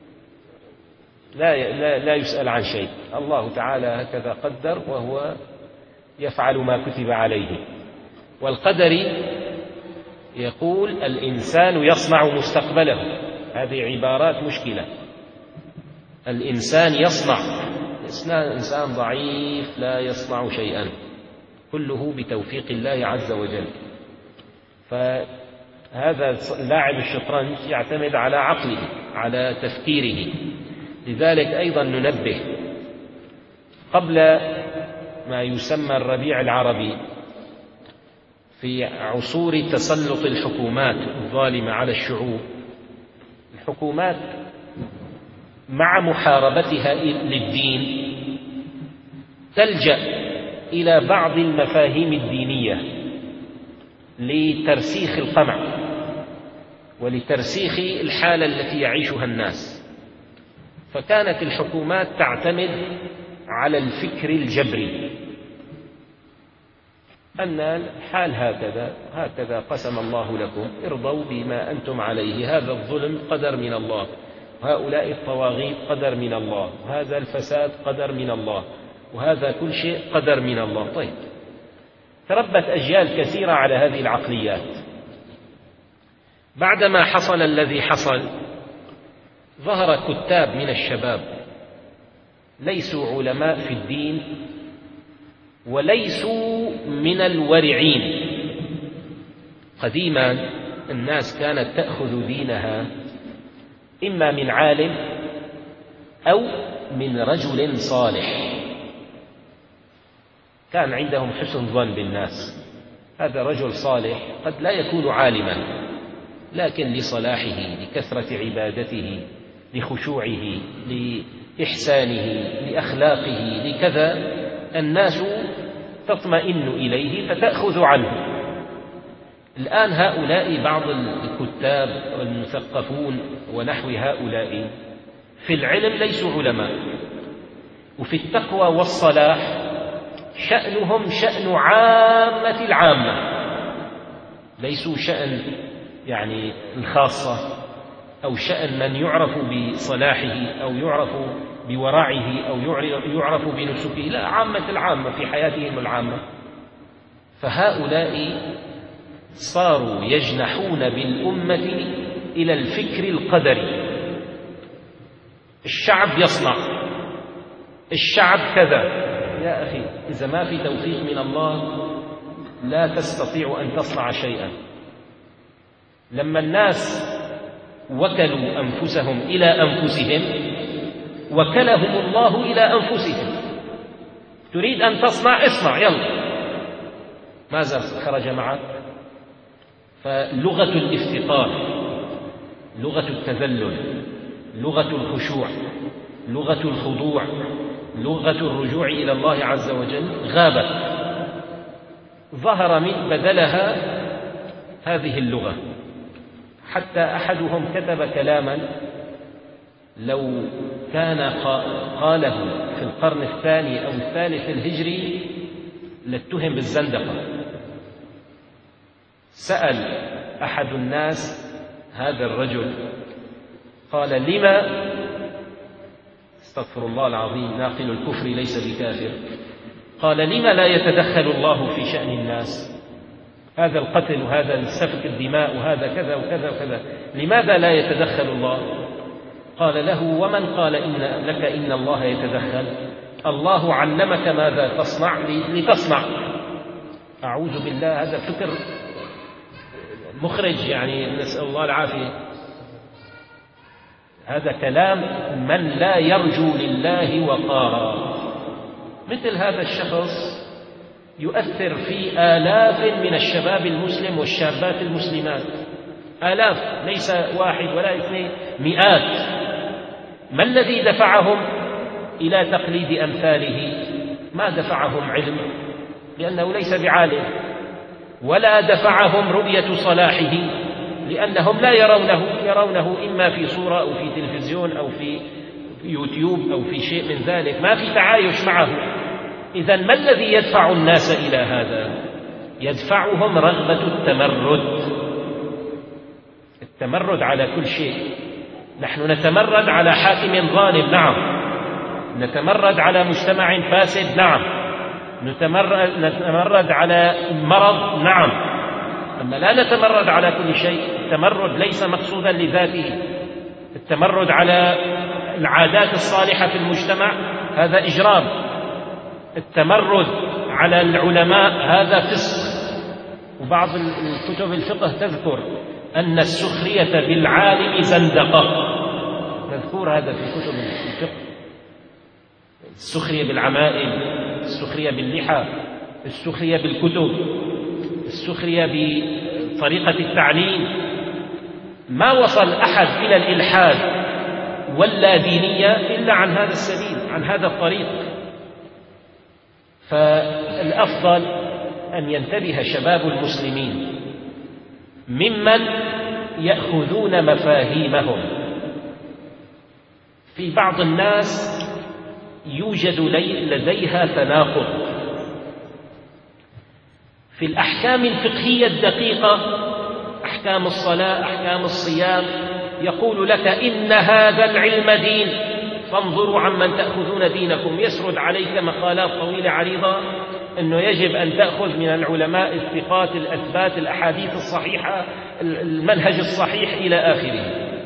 لا لا لا يسأل عن شيء، الله تعالى هكذا قدر وهو يفعل ما كتب عليه. والقدري يقول الإنسان يصنع مستقبله. هذه عبارات مشكلة. الإنسان يصنع، إنسان ضعيف لا يصنع شيئا، كله بتوفيق الله عز وجل. فهذا لاعب الشطرنج يعتمد على عقله، على تفكيره. لذلك أيضا ننبه، قبل ما يسمى الربيع العربي، في عصور تسلط الحكومات الظالمة على الشعوب، الحكومات مع محاربتها للدين تلجأ إلى بعض المفاهيم الدينية لترسيخ القمع ولترسيخ الحالة التي يعيشها الناس. فكانت الحكومات تعتمد على الفكر الجبري، أن الحال هكذا هكذا قسم الله لكم، ارضوا بما أنتم عليه، هذا الظلم قدر من الله، وهؤلاء الطواغيت قدر من الله، وهذا الفساد قدر من الله، وهذا كل شيء قدر من الله. طيب، تربت أجيال كثيرة على هذه العقليات. بعدما حصل الذي حصل، ظهر كتاب من الشباب ليسوا علماء في الدين وليسوا من الورعين. قديما الناس كانت تأخذ دينها إما من عالم أو من رجل صالح، كان عندهم حسن ظن بالناس. هذا رجل صالح قد لا يكون عالما، لكن لصلاحه، لكثرة عبادته، لخشوعه، لإحسانه، لأخلاقه، لكذا، الناس تطمئن إليه فتأخذ عنه. الآن هؤلاء بعض الكتاب والمثقفون ونحو هؤلاء في العلم ليسوا علماء، وفي التقوى والصلاح شأنهم شأن عامة العامة، ليسوا شأن يعني الخاصة، أو شأن من يعرف بصلاحه أو يعرف بورعه أو يعرف بنسكه، لا، عامة العامة في حياتهم العامة. فهؤلاء صاروا يجنحون بالأمة إلى الفكر القدري. الشعب يصنع، الشعب كذا. يا أخي، إذا ما في توفيق من الله لا تستطيع أن تصنع شيئا. لما الناس وكلوا أنفسهم إلى أنفسهم وكلهم الله إلى أنفسهم. تريد أن تصنع، اصنع، يلا، ماذا خرج معك؟ فلغة الافتقار، لغة التذلل، لغة الخشوع، لغة الخضوع، لغة الرجوع إلى الله عز وجل غابت. ظهر من بدلها هذه اللغة، حتى أحدهم كتب كلاما لو كان قاله في القرن الثاني أو الثالث الهجري لاتهم بالزندقة. سأل أحد الناس هذا الرجل قال: لما، استغفر الله العظيم، ناقل الكفر ليس بكافر، قال: لما لا يتدخل الله في شأن الناس؟ هذا القتل وهذا السفك الدماء وهذا كذا وكذا وكذا، لماذا لا يتدخل الله؟ قال له: ومن قال إن لك إن الله يتدخل؟ الله علمك ماذا تصنع لتصنع. أعوذ بالله، هذا فكر مخرج، يعني نسأل الله العافية. هذا كلام من لا يرجو لله وقارا. مثل هذا الشخص يؤثر في آلاف من الشباب المسلم والشابات المسلمات، آلاف، ليس واحد ولا اثنين، مئات. ما الذي دفعهم إلى تقليد أمثاله؟ ما دفعهم علم، لأنه ليس بعالم، ولا دفعهم رؤية صلاحه، لأنهم لا يرونه، يرونه إما في صورة أو في تلفزيون أو في يوتيوب أو في شيء من ذلك، ما في تعايش معه. إذن ما الذي يدفع الناس إلى هذا؟ يدفعهم رغبة التمرد، التمرد على كل شيء. نحن نتمرد على حاكم ظالم، نعم. نتمرد على مجتمع فاسد، نعم. نتمرد, نتمرد على مرض، نعم. أما لا نتمرد على كل شيء. التمرد ليس مقصودا لذاته. التمرد على العادات الصالحة في المجتمع هذا إجرام. التمرد على العلماء هذا فسق. وبعض الكتب الفقه تذكر أن السخرية بالعالم زندقة، مذكور هذا في كتب الفقه. السخرية بالعمائم، السخرية باللحى، السخرية بالكتب، السخرية بطريقة التعليم. ما وصل أحد إلى الإلحاد ولا دينية إلا عن هذا السبيل، عن هذا الطريق. فالأفضل أن ينتبه شباب المسلمين ممن يأخذون مفاهيمهم. في بعض الناس يوجد لديها تناقض في الأحكام الفقهية الدقيقة، أحكام الصلاة، أحكام الصيام، يقول لك إن هذا العلم دين، فانظروا عمن تأخذون دينكم. يسرد عليك مقالات طويلة عريضة أنه يجب أن تأخذ من العلماء الثقات الأثبات، الأحاديث الصحيحة، المنهج الصحيح إلى آخره.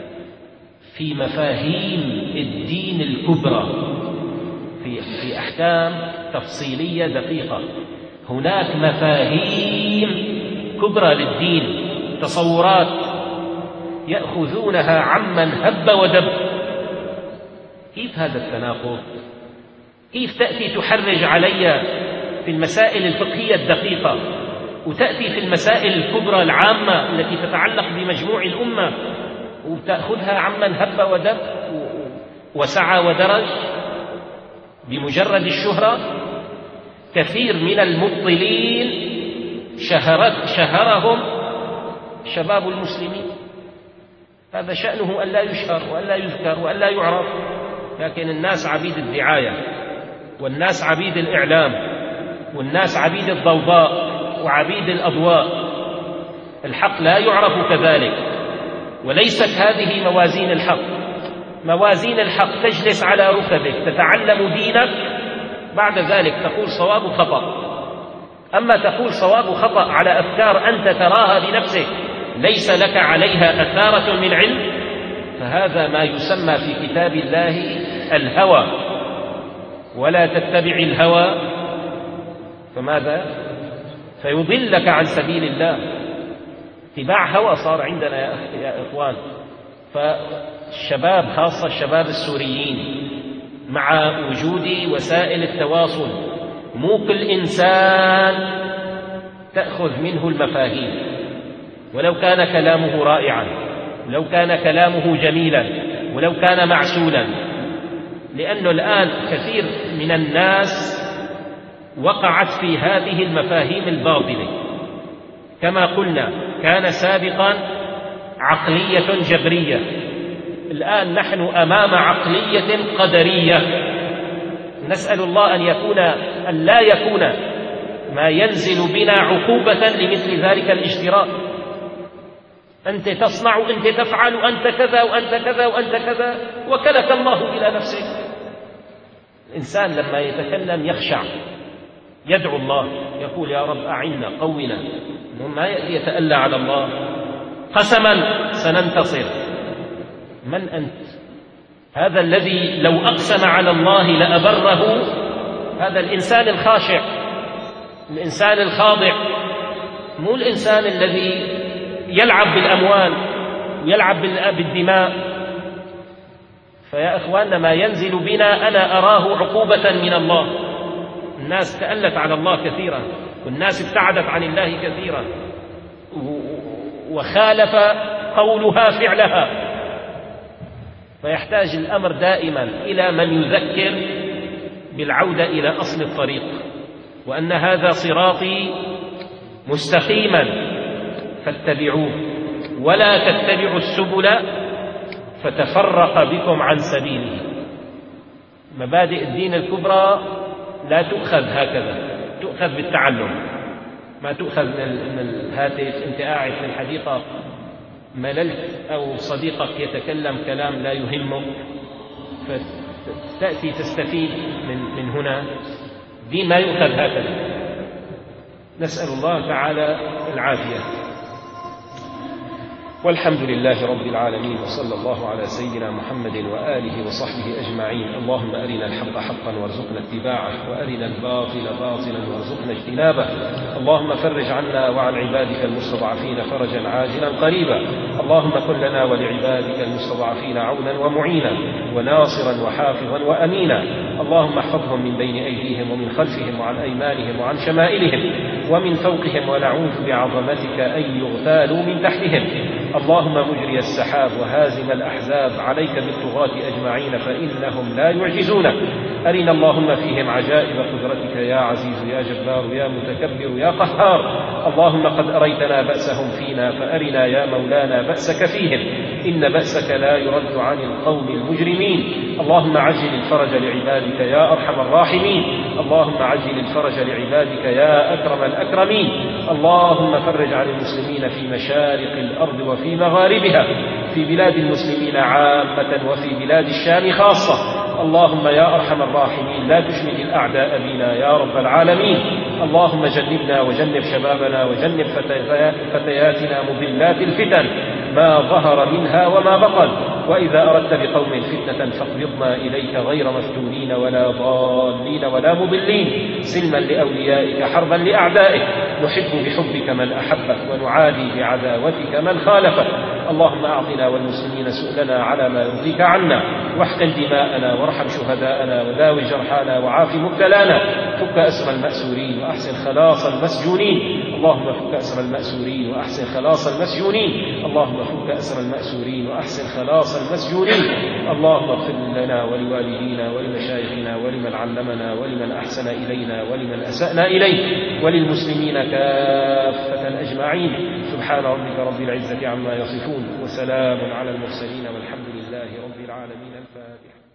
في مفاهيم الدين الكبرى، في في أحكام تفصيلية دقيقة، هناك مفاهيم كبرى للدين، تصورات يأخذونها عمن هب ودب. كيف هذا التناقض؟ كيف تأتي تحرج علي في المسائل الفقهية الدقيقة، وتأتي في المسائل الكبرى العامة التي تتعلق بمجموع الأمة وتأخذها عمن هب ودب وسعى ودرج بمجرد الشهرة؟ كثير من المبطلين شهرت شهرهم شباب المسلمين. هذا شأنه أن لا يشهر وأن لا يذكر وأن لا يعرف، لكن الناس عبيد الدعاية، والناس عبيد الإعلام، والناس عبيد الضوضاء وعبيد الأضواء. الحق لا يعرف كذلك، وليست هذه موازين الحق. موازين الحق تجلس على ركبك تتعلم دينك، بعد ذلك تقول صواب وخطأ. أما تقول صواب وخطأ على أفكار أنت تراها بنفسك ليس لك عليها أثارة من علم، فهذا ما يسمى في كتاب الله الهوى. ولا تتبع الهوى فماذا؟ فيضلك عن سبيل الله. اتباع هوى صار عندنا يا, أخ... يا إخوان. فالشباب، خاصة الشباب السوريين، مع وجود وسائل التواصل، مو كل إنسان تأخذ منه المفاهيم، ولو كان كلامه رائعا، ولو كان كلامه جميلا، ولو كان معسولا. لأنه الآن كثير من الناس وقعت في هذه المفاهيم الباطلة. كما قلنا، كان سابقا عقلية جبرية، الآن نحن أمام عقلية قدرية. نسأل الله أن يكون أن لا يكون ما ينزل بنا عقوبة لمثل ذلك الاجتراء. أنت تصنع، أنت تفعل، أنت كذا وأنت كذا وأنت كذا، وكلك الله إلى نفسك. الإنسان لما يتكلم يخشع، يدعو الله، يقول يا رب أعنا قونا، ما يتألى على الله قسما سننتصر. من أنت؟ هذا الذي لو أقسم على الله لأبره، هذا الإنسان الخاشع، الإنسان الخاضع، مو الإنسان الذي يلعب بالأموال ويلعب بالدماء. فيا إخواننا ما ينزل بنا أنا أراه عقوبة من الله. الناس تألت على الله كثيرا، والناس ابتعدت عن الله كثيرا، وخالف قولها فعلها. فيحتاج الأمر دائما إلى من يذكر بالعودة إلى أصل الطريق، وأن هذا صراطي مستقيما فاتبعوه ولا تتبعوا السبل فتفرق بكم عن سبيله. مبادئ الدين الكبرى لا تؤخذ هكذا، تؤخذ بالتعلم، ما تؤخذ من الهاتف. أنت قاعد في الحديقة مللت أو صديقك يتكلم كلام لا يهمك فتأتي تستفيد من, من هنا. دين ما يؤخذ هكذا. نسأل الله تعالى العافية، والحمد لله رب العالمين، وصلى الله على سيدنا محمد وآله وصحبه أجمعين. اللهم أرنا الحق حقا وارزقنا اتباعه، وأرنا الباطل باطلا وارزقنا اجتنابه. اللهم فرج عنا وعن عبادك المستضعفين فرجا عاجلا قريبا. اللهم كن لنا ولعبادك المستضعفين عونا ومعينا وناصرا وحافظا وأمينا. اللهم احفظهم من بين أيديهم ومن خلفهم وعن أيمانهم وعن شمائلهم ومن فوقهم، ونعوذ بعظمتك أن يغتالوا من تحتهم. اللهم مجري السحاب وهازم الأحزاب، عليك بالطغاة أجمعين فإنهم لا يعجزونك. أرنا اللهم فيهم عجائب قدرتك يا عزيز يا جبار يا متكبر يا قهار. اللهم قد أريتنا بأسهم فينا، فأرنا يا مولانا بأسك فيهم، إن بأسك لا يرد عن القوم المجرمين. اللهم عجل الفرج لعبادك يا أرحم الراحمين. اللهم عجل الفرج لعبادك يا أكرم الأكرمين. اللهم فرج عن المسلمين في مشارق الأرض وفي مغاربها، في بلاد المسلمين عامة وفي بلاد الشام خاصة. اللهم يا أرحم الراحمين لا تشمت الأعداء بنا يا رب العالمين. اللهم جنبنا وجنب شبابنا وجنب فتياتنا مضلات الفتن ما ظهر منها وما بطن. وإذا أردت بقوم فتنة فاقبضنا إليك غير مفتونين ولا ضالين ولا مضلين، سلما لأوليائك حربا لأعدائك. نحب بحبك من أحبك ونعادي بعداوتك من خالفك. اللهم أعطنا والمسلمين سؤلنا على ما يرضيك عنا، واحقن دماءنا وارحم شهداءنا وداوي جرحانا وعاف مبتلانا. فك أسر المأسورين وأحسن خلاص المسجونين. اللهم فك أسر المأسورين وأحسن خلاص المسجونين. اللهم فك أسر المأسورين وأحسن خلاص المسجونين. اللهم اغفر لنا ولوالدينا ولمشايخنا ولمن علمنا ولمن أحسن إلينا ولمن أسأنا إليه وللمسلمين كافة أجمعين. سبحان ربك رب العزة عما يصفون، وسلام على المرسلين، والحمد لله رب العالمين. الفاتحة.